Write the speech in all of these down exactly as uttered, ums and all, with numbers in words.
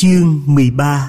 Chương mười ba.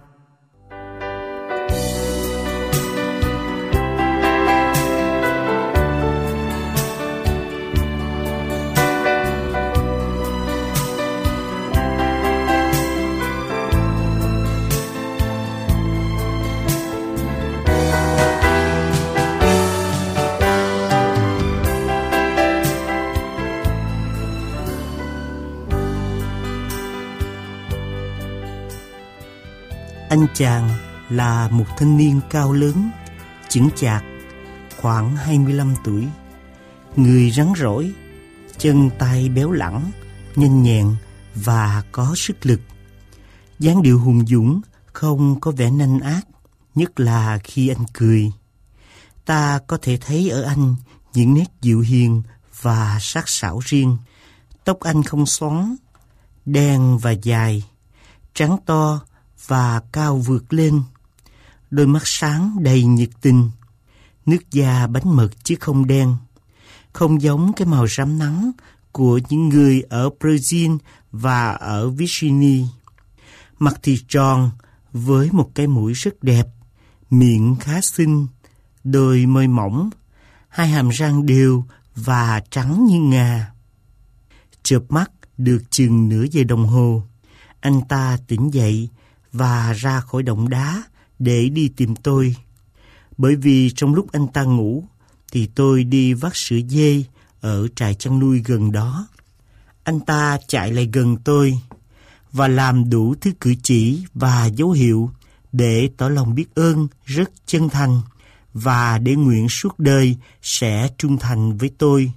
Anh chàng là một thanh niên cao lớn, chững chạc, khoảng hai mươi lăm tuổi. Người rắn rỏi, chân tay béo lẳng, nhanh nhẹn và có sức lực. Dáng điệu hùng dũng, không có vẻ nanh ác, nhất là khi anh cười. Ta có thể thấy ở anh những nét dịu hiền và sắc sảo riêng. Tóc anh không xoắn, đen và dài, trắng to và cao vượt lên, đôi mắt sáng đầy nhiệt tình, nước da bánh mật chứ không đen, không giống cái màu rám nắng của những người ở Brazil và ở Virginia. Mặt thì tròn với một cái mũi rất đẹp, miệng khá xinh, đôi môi mỏng, hai hàm răng đều và trắng như ngà. Chợp mắt được chừng nửa giờ đồng hồ, anh ta tỉnh dậy và ra khỏi động đá để đi tìm tôi. Bởi vì trong lúc anh ta ngủ thì tôi đi vắt sữa dê ở trại chăn nuôi gần đó. Anh ta chạy lại gần tôi và làm đủ thứ cử chỉ và dấu hiệu để tỏ lòng biết ơn rất chân thành và để nguyện suốt đời sẽ trung thành với tôi.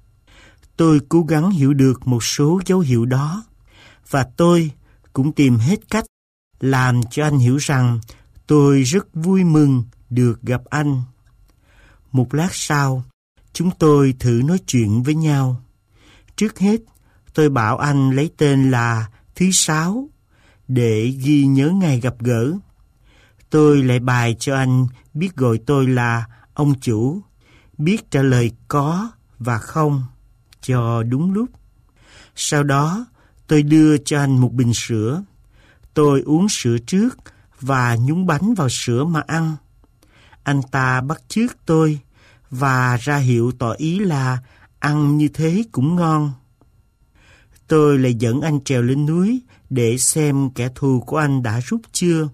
Tôi cố gắng hiểu được một số dấu hiệu đó và tôi cũng tìm hết cách làm cho anh hiểu rằng tôi rất vui mừng được gặp anh. Một lát sau, chúng tôi thử nói chuyện với nhau. Trước hết, tôi bảo anh lấy tên là Thứ Sáu để ghi nhớ ngày gặp gỡ. Tôi lại bài cho anh biết gọi tôi là ông chủ, biết trả lời có và không cho đúng lúc. Sau đó, tôi đưa cho anh một bình sữa. Tôi uống sữa trước và nhúng bánh vào sữa mà ăn. Anh ta bắt chước tôi và ra hiệu tỏ ý là ăn như thế cũng ngon. Tôi lại dẫn anh trèo lên núi để xem kẻ thù của anh đã rút chưa.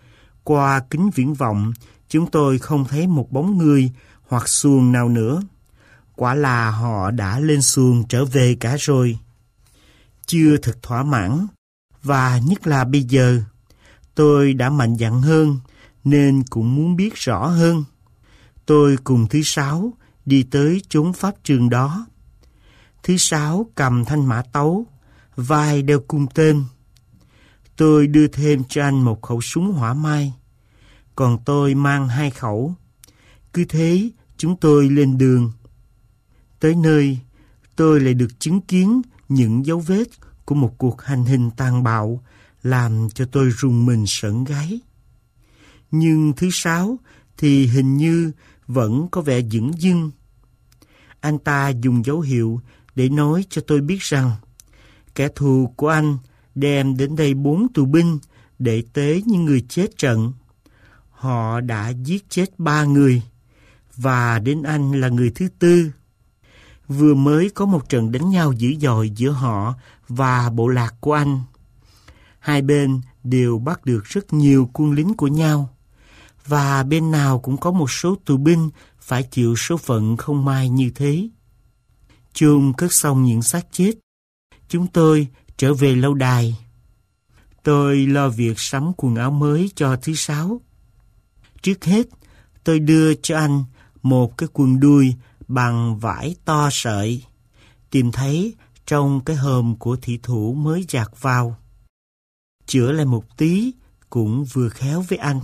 Qua kính viễn vọng, chúng tôi không thấy một bóng người hoặc xuồng nào nữa. Quả là họ đã lên xuồng trở về cả rồi. Chưa thật thỏa mãn, và nhất là bây giờ, tôi đã mạnh dạn hơn nên cũng muốn biết rõ hơn. Tôi cùng Thứ Sáu đi tới chốn pháp trường đó. Thứ Sáu cầm thanh mã tấu, vai đeo cung tên. Tôi đưa thêm cho anh một khẩu súng hỏa mai, còn tôi mang hai khẩu. Cứ thế chúng tôi lên đường. Tới nơi, tôi lại được chứng kiến những dấu vết của một cuộc hành hình tàn bạo làm cho tôi rùng mình sởn gáy. Nhưng Thứ Sáu thì hình như vẫn có vẻ dửng dưng. Anh ta dùng dấu hiệu để nói cho tôi biết rằng kẻ thù của anh đem đến đây bốn tù binh để tế những người chết trận. Họ đã giết chết ba người và đến anh là người thứ tư. Vừa mới có một trận đánh nhau dữ dội giữa họ và bộ lạc của anh. Hai bên đều bắt được rất nhiều quân lính của nhau, và bên nào cũng có một số tù binh phải chịu số phận không may như thế. Chôn cất xong những xác chết, chúng tôi trở về lâu đài. Tôi lo việc sắm quần áo mới cho Thứ Sáu. Trước hết, tôi đưa cho anh một cái quần đùi bằng vải to sợi, tìm thấy trong cái hòm của thủy thủ mới giặt vào. Chữa lại một tí cũng vừa khéo với anh.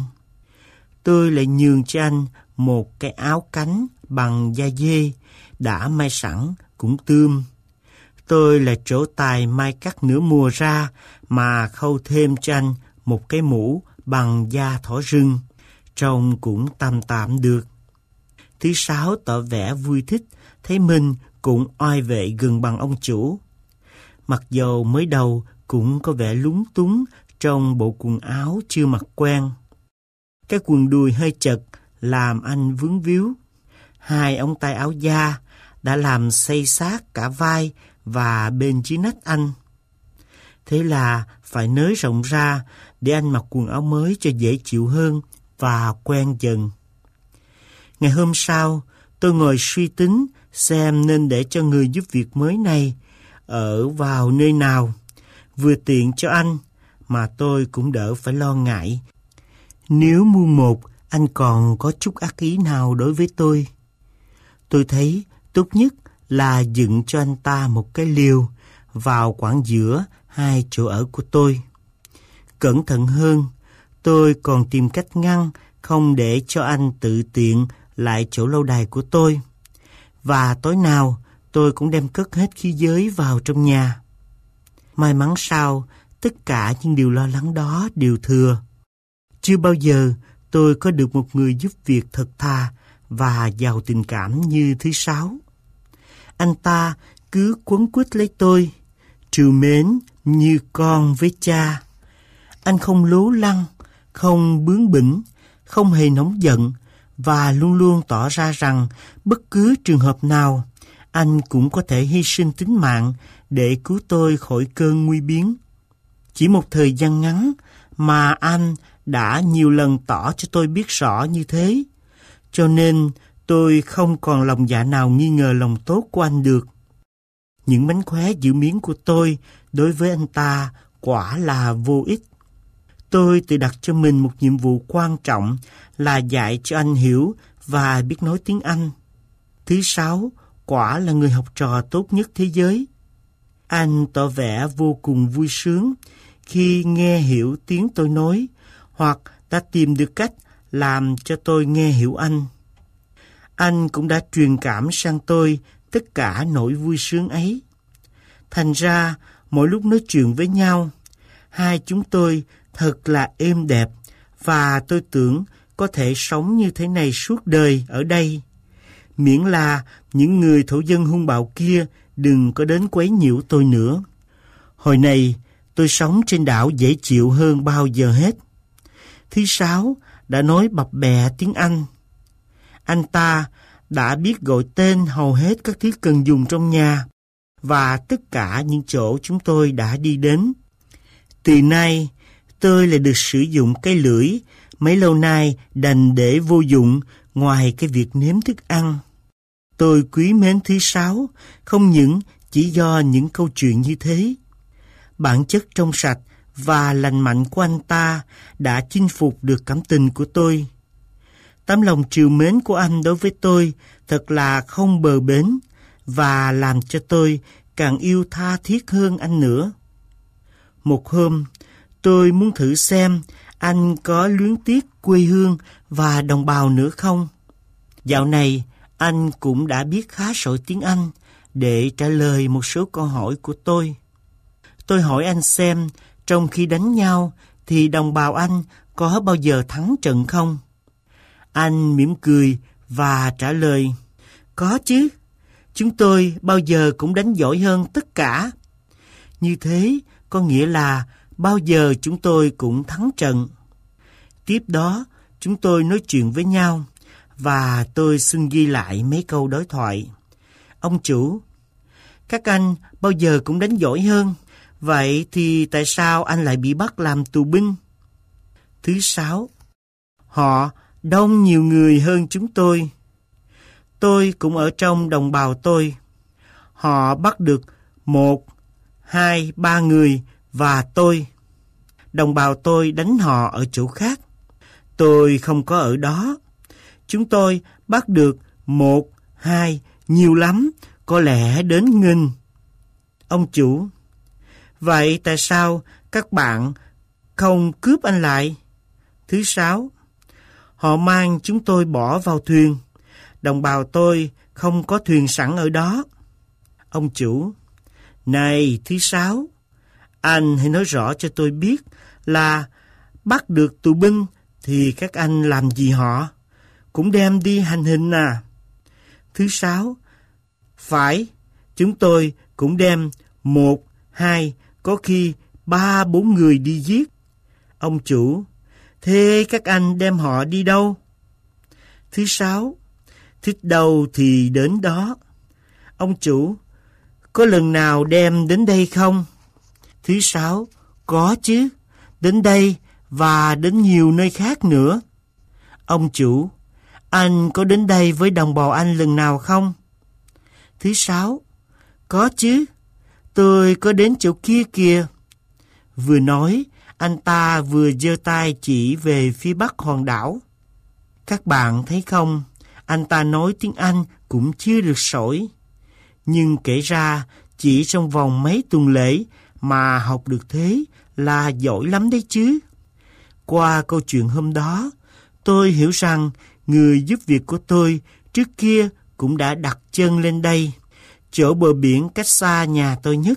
Tôi lại nhường cho anh một cái áo cánh bằng da dê đã may sẵn cũng tươm. Tôi lại trổ tài may cắt nửa mùa ra mà khâu thêm cho anh một cái mũ bằng da thỏ rừng, trông cũng tạm tạm được. Thứ Sáu tỏ vẻ vui thích thấy mình cũng oai vệ gần bằng ông chủ. Mặc dầu mới đầu cũng có vẻ lúng túng trong bộ quần áo chưa mặc quen. Cái quần đùi hơi chật làm anh vướng víu. Hai ống tay áo da đã làm xây xát cả vai và bên dưới nách anh. Thế là phải nới rộng ra để anh mặc quần áo mới cho dễ chịu hơn và quen dần. Ngày hôm sau, tôi ngồi suy tính xem nên để cho người giúp việc mới này ở vào nơi nào, vừa tiện cho anh mà tôi cũng đỡ phải lo ngại. Nếu mưu một anh còn có chút ác ý nào đối với tôi, tôi thấy tốt nhất là dựng cho anh ta một cái liều vào quãng giữa hai chỗ ở của tôi. Cẩn thận hơn, tôi còn tìm cách ngăn không để cho anh tự tiện lại chỗ lâu đài của tôi. Và tối nào tôi cũng đem cất hết khí giới vào trong nhà. May mắn sao, tất cả những điều lo lắng đó đều thừa. Chưa bao giờ tôi có được một người giúp việc thật thà và giàu tình cảm như thứ Sáu. Anh ta cứ quấn quýt lấy tôi, trìu mến như con với cha. Anh không lố lăng, không bướng bỉnh, không hề nóng giận và luôn luôn tỏ ra rằng bất cứ trường hợp nào, anh cũng có thể hy sinh tính mạng để cứu tôi khỏi cơn nguy biến. Chỉ một thời gian ngắn mà anh đã nhiều lần tỏ cho tôi biết rõ như thế, cho nên tôi không còn lòng dạ nào nghi ngờ lòng tốt của anh được. Những mánh khóe giữ miếng của tôi đối với anh ta quả là vô ích. Tôi tự đặt cho mình một nhiệm vụ quan trọng là dạy cho anh hiểu và biết nói tiếng Anh. Thứ Sáu quả là người học trò tốt nhất thế giới. Anh tỏ vẻ vô cùng vui sướng khi nghe hiểu tiếng tôi nói, hoặc đã tìm được cách làm cho tôi nghe hiểu anh. Anh cũng đã truyền cảm sang tôi tất cả nỗi vui sướng ấy. Thành ra, mỗi lúc nói chuyện với nhau, hai chúng tôi thật là êm đẹp, và tôi tưởng có thể sống như thế này suốt đời ở đây, miễn là những người thổ dân hung bạo kia đừng có đến quấy nhiễu tôi nữa. Hồi này, tôi sống trên đảo dễ chịu hơn bao giờ hết. Thứ Sáu đã nói bập bẹ tiếng Anh. Anh ta đã biết gọi tên hầu hết các thứ cần dùng trong nhà và tất cả những chỗ chúng tôi đã đi đến. Từ nay, tôi lại được sử dụng cái lưỡi mấy lâu nay đành để vô dụng ngoài cái việc nếm thức ăn. Tôi quý mến Thứ Sáu không những chỉ do những câu chuyện như thế. Bản chất trong sạch và lành mạnh của anh ta đã chinh phục được cảm tình của tôi. Tấm lòng trìu mến của anh đối với tôi thật là không bờ bến và làm cho tôi càng yêu tha thiết hơn anh nữa. Một hôm, tôi muốn thử xem anh có luyến tiếc quê hương và đồng bào nữa không. Dạo này, anh cũng đã biết khá sỏi tiếng Anh để trả lời một số câu hỏi của tôi. Tôi hỏi anh xem, trong khi đánh nhau thì đồng bào anh có bao giờ thắng trận không? Anh mỉm cười và trả lời, có chứ, chúng tôi bao giờ cũng đánh giỏi hơn tất cả. Như thế có nghĩa là bao giờ chúng tôi cũng thắng trận. Tiếp đó, chúng tôi nói chuyện với nhau và tôi xin ghi lại mấy câu đối thoại. Ông chủ, các anh bao giờ cũng đánh giỏi hơn, vậy thì tại sao anh lại bị bắt làm tù binh? Thứ Sáu, họ đông nhiều người hơn chúng tôi. Tôi cũng ở trong đồng bào tôi. Họ bắt được một, hai, ba người và tôi. Đồng bào tôi đánh họ ở chỗ khác. Tôi không có ở đó. Chúng tôi bắt được một, hai, nhiều lắm, có lẽ đến nghìn. Ông chủ, vậy tại sao các bạn không cướp anh lại? Thứ Sáu, họ mang chúng tôi bỏ vào thuyền. Đồng bào tôi không có thuyền sẵn ở đó. Ông chủ, này Thứ Sáu, anh hãy nói rõ cho tôi biết là bắt được tù binh thì các anh làm gì họ? Cũng đem đi hành hình à? Thứ Sáu, phải, chúng tôi cũng đem một, hai, có khi ba, bốn người đi giết. Ông chủ: Thế các anh đem họ đi đâu? Thứ sáu: Thích đâu thì đến đó. Ông chủ: Có lần nào đem đến đây không? Thứ sáu: Có chứ, đến đây và đến nhiều nơi khác nữa. Ông chủ: Anh có đến đây với đồng bào anh lần nào không? Thứ sáu: Có chứ, tôi có đến chỗ kia kìa. Vừa nói, anh ta vừa giơ tay chỉ về phía bắc hòn đảo. Các bạn thấy không, anh ta nói tiếng Anh cũng chưa được sỏi. Nhưng kể ra, chỉ trong vòng mấy tuần lễ mà học được thế là giỏi lắm đấy chứ. Qua câu chuyện hôm đó, tôi hiểu rằng người giúp việc của tôi trước kia cũng đã đặt chân lên đây, chỗ bờ biển cách xa nhà tôi nhất.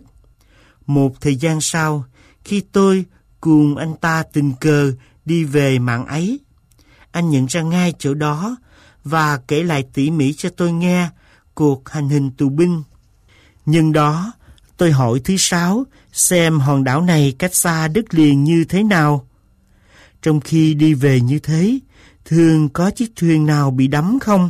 Một thời gian sau, khi tôi cùng anh ta tình cờ đi về mạn ấy, anh nhận ra ngay chỗ đó và kể lại tỉ mỉ cho tôi nghe cuộc hành hình tù binh. Nhưng đó, tôi hỏi thứ sáu xem hòn đảo này cách xa đất liền như thế nào. Trong khi đi về như thế, thường có chiếc thuyền nào bị đắm không?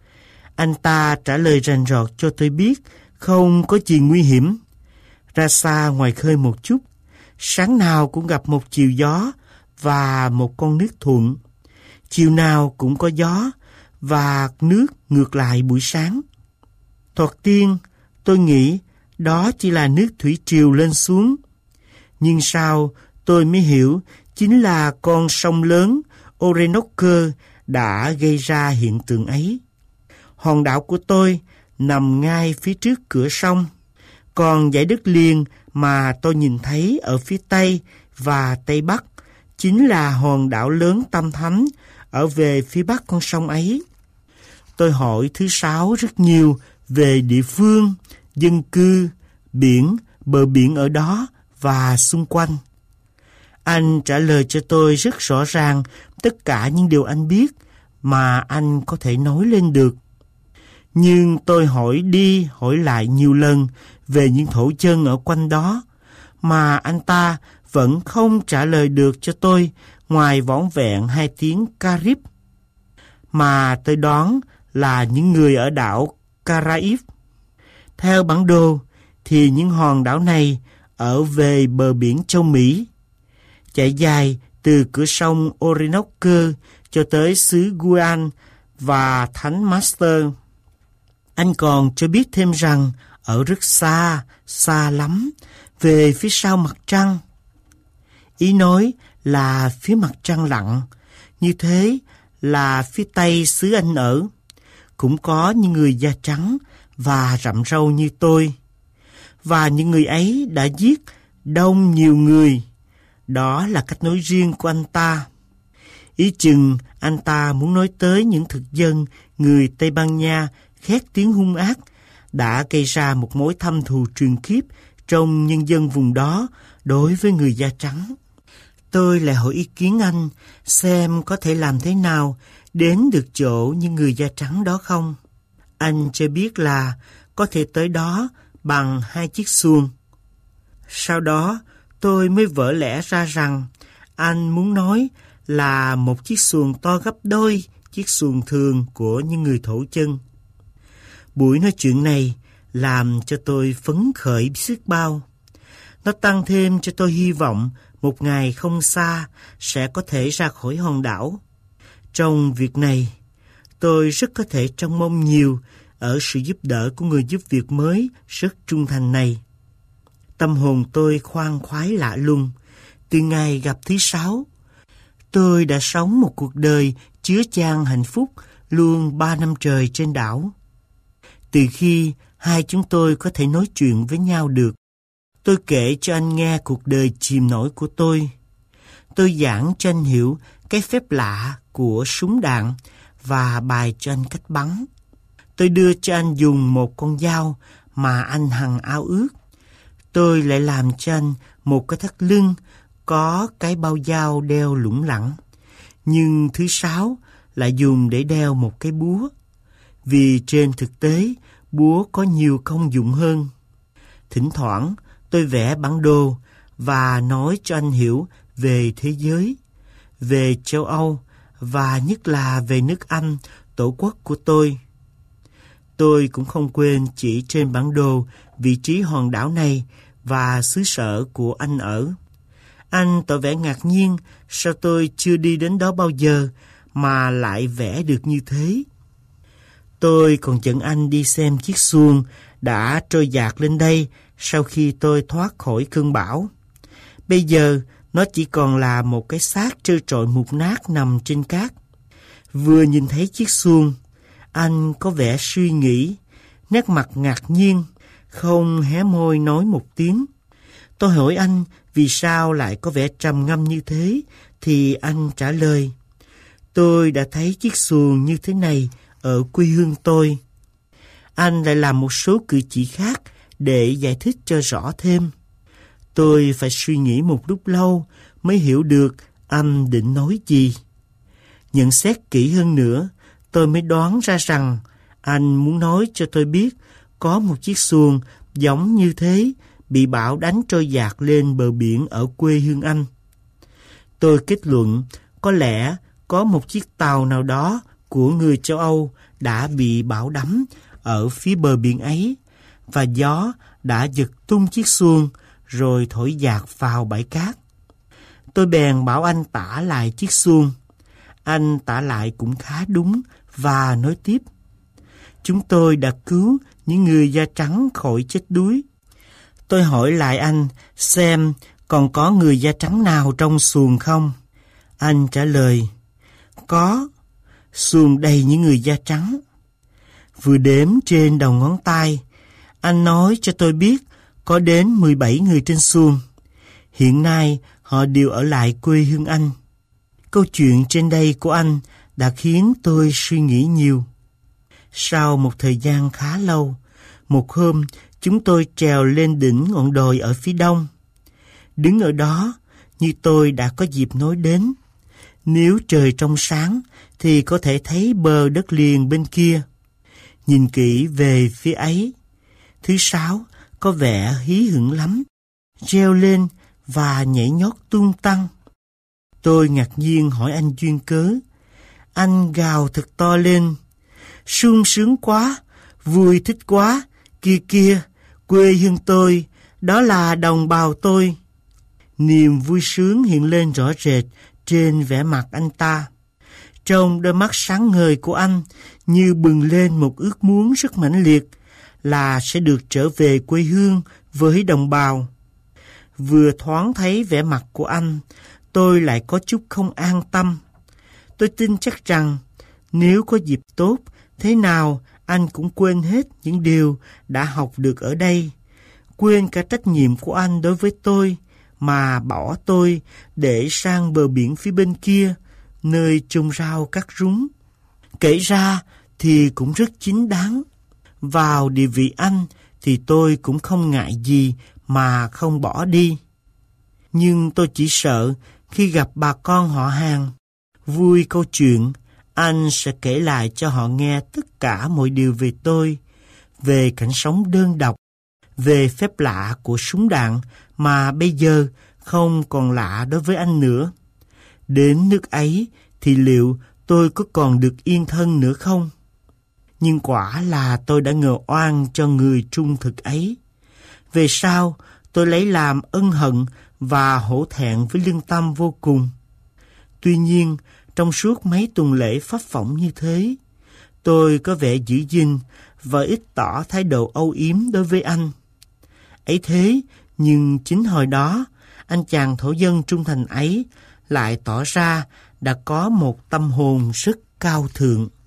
Anh ta trả lời rành rọt cho tôi biết không có gì nguy hiểm. Ra xa ngoài khơi một chút, sáng nào cũng gặp một chiều gió và một con nước thuận. Chiều nào cũng có gió và nước ngược lại buổi sáng. Thoạt tiên, tôi nghĩ đó chỉ là nước thủy triều lên xuống. Nhưng sau, tôi mới hiểu chính là con sông lớn Orinoco đã gây ra hiện tượng ấy. Hòn đảo của tôi nằm ngay phía trước cửa sông, còn dải đất liền mà tôi nhìn thấy ở phía tây và tây bắc chính là hòn đảo lớn Tam Thánh ở về phía bắc con sông ấy. Tôi hỏi thứ sáu rất nhiều về địa phương, dân cư, biển, bờ biển ở đó và xung quanh. Anh trả lời cho tôi rất rõ ràng tất cả những điều anh biết mà anh có thể nói lên được. Nhưng tôi hỏi đi hỏi lại nhiều lần về những thổ dân ở quanh đó, mà anh ta vẫn không trả lời được cho tôi ngoài vỏn vẹn hai tiếng Carib, mà tôi đoán là những người ở đảo Caraïb. Theo bản đồ thì những hòn đảo này ở về bờ biển châu Mỹ, chạy dài từ cửa sông Orinoco cho tới xứ Guiana và Thánh Master. Anh còn cho biết thêm rằng ở rất xa, xa lắm, về phía sau mặt trăng. Ý nói là phía mặt trăng lặn, như thế là phía tây xứ anh ở. Cũng có những người da trắng và rậm râu như tôi. Và những người ấy đã giết đông nhiều người. Đó là cách nói riêng của anh ta. Ý chừng anh ta muốn nói tới những thực dân người Tây Ban Nha khét tiếng hung ác đã gây ra một mối thâm thù truyền kiếp trong nhân dân vùng đó đối với người da trắng. Tôi lại hỏi ý kiến anh xem có thể làm thế nào đến được chỗ những người da trắng đó không. Anh cho biết là có thể tới đó bằng hai chiếc xuồng. Sau đó tôi mới vỡ lẽ ra rằng anh muốn nói là một chiếc xuồng to gấp đôi chiếc xuồng thường của những người thổ chân. Buổi nói chuyện này làm cho tôi phấn khởi biết bao. Nó tăng thêm cho tôi hy vọng một ngày không xa sẽ có thể ra khỏi hòn đảo. Trong việc này, tôi rất có thể trông mong nhiều ở sự giúp đỡ của người giúp việc mới rất trung thành này. Tâm hồn tôi khoan khoái lạ lùng. Từ ngày gặp thứ sáu, tôi đã sống một cuộc đời chứa chan hạnh phúc luôn ba năm trời trên đảo. Từ khi hai chúng tôi có thể nói chuyện với nhau được, tôi kể cho anh nghe cuộc đời chìm nổi của tôi. Tôi giảng cho anh hiểu cái phép lạ của súng đạn và bài cho anh cách bắn. Tôi đưa cho anh dùng một con dao mà anh hằng ao ước. Tôi lại làm cho anh một cái thắt lưng có cái bao dao đeo lủng lẳng. Nhưng thứ sáu lại dùng để đeo một cái búa. Vì trên thực tế, búa có nhiều công dụng hơn. Thỉnh thoảng tôi vẽ bản đồ và nói cho anh hiểu về thế giới, về châu Âu và nhất là về nước Anh, tổ quốc của tôi. Tôi cũng không quên chỉ trên bản đồ vị trí hòn đảo này và xứ sở của anh ở. Anh tỏ vẻ ngạc nhiên sao tôi chưa đi đến đó bao giờ mà lại vẽ được như thế. Tôi còn dẫn anh đi xem chiếc xuồng đã trôi dạt lên đây sau khi tôi thoát khỏi cơn bão. Bây giờ nó chỉ còn là một cái xác trơ trọi mục nát nằm trên cát. Vừa nhìn thấy chiếc xuồng, anh có vẻ suy nghĩ, nét mặt ngạc nhiên, không hé môi nói một tiếng. Tôi hỏi anh vì sao lại có vẻ trầm ngâm như thế, thì anh trả lời: tôi đã thấy chiếc xuồng như thế này ở quê hương tôi. Anh lại làm một số cử chỉ khác để giải thích cho rõ thêm. Tôi phải suy nghĩ một lúc lâu mới hiểu được anh định nói gì. Nhận xét kỹ hơn nữa, tôi mới đoán ra rằng anh muốn nói cho tôi biết có một chiếc xuồng giống như thế bị bão đánh trôi dạt lên bờ biển ở quê hương anh. Tôi kết luận có lẽ có một chiếc tàu nào đó của người châu Âu đã bị bão đắm ở phía bờ biển ấy, và gió đã giật tung chiếc xuồng rồi thổi dạt vào bãi cát. Tôi bèn bảo anh tả lại chiếc xuồng. Anh tả lại cũng khá đúng và nói tiếp: chúng tôi đã cứu những người da trắng khỏi chết đuối. Tôi hỏi lại anh xem còn có người da trắng nào trong xuồng không. Anh trả lời: có, xuồng đầy những người da trắng. Vừa đếm trên đầu ngón tay, anh nói cho tôi biết có đến mười bảy người trên xuồng. Hiện nay họ đều ở lại quê hương anh. Câu chuyện trên đây của anh đã khiến tôi suy nghĩ nhiều. Sau một thời gian khá lâu, một hôm chúng tôi trèo lên đỉnh ngọn đồi ở phía đông. Đứng ở đó, như tôi đã có dịp nói đến, nếu trời trong sáng thì có thể thấy bờ đất liền bên kia. Nhìn kỹ về phía ấy, thứ sáu có vẻ hí hửng lắm, reo lên và nhảy nhót tung tăng. Tôi ngạc nhiên hỏi anh duyên cớ. Anh gào thật to lên: sung sướng quá, vui thích quá, kia kia, quê hương tôi, đó là đồng bào tôi. Niềm vui sướng hiện lên rõ rệt trên vẻ mặt anh ta. Trong đôi mắt sáng ngời của anh như bừng lên một ước muốn rất mãnh liệt là sẽ được trở về quê hương với đồng bào. Vừa thoáng thấy vẻ mặt của anh, tôi lại có chút không an tâm. Tôi tin chắc rằng nếu có dịp tốt, thế nào anh cũng quên hết những điều đã học được ở đây, quên cả trách nhiệm của anh đối với tôi, mà bỏ tôi để sang bờ biển phía bên kia, nơi trồng rau cắt rúng. Kể ra thì cũng rất chính đáng. Vào địa vị anh thì tôi cũng không ngại gì mà không bỏ đi. Nhưng tôi chỉ sợ khi gặp bà con họ hàng, vui câu chuyện, anh sẽ kể lại cho họ nghe tất cả mọi điều về tôi, về cảnh sống đơn độc, về phép lạ của súng đạn mà bây giờ không còn lạ đối với anh nữa. Đến nước ấy thì liệu tôi có còn được yên thân nữa không? Nhưng quả là tôi đã ngờ oan cho người trung thực ấy. Về sau, tôi lấy làm ân hận và hổ thẹn với lương tâm vô cùng. Tuy nhiên, trong suốt mấy tuần lễ pháp phỏng như thế, tôi có vẻ giữ gìn và ít tỏ thái độ âu yếm đối với anh. Ấy thế, nhưng chính hồi đó, anh chàng thổ dân trung thành ấy lại tỏ ra đã có một tâm hồn rất cao thượng.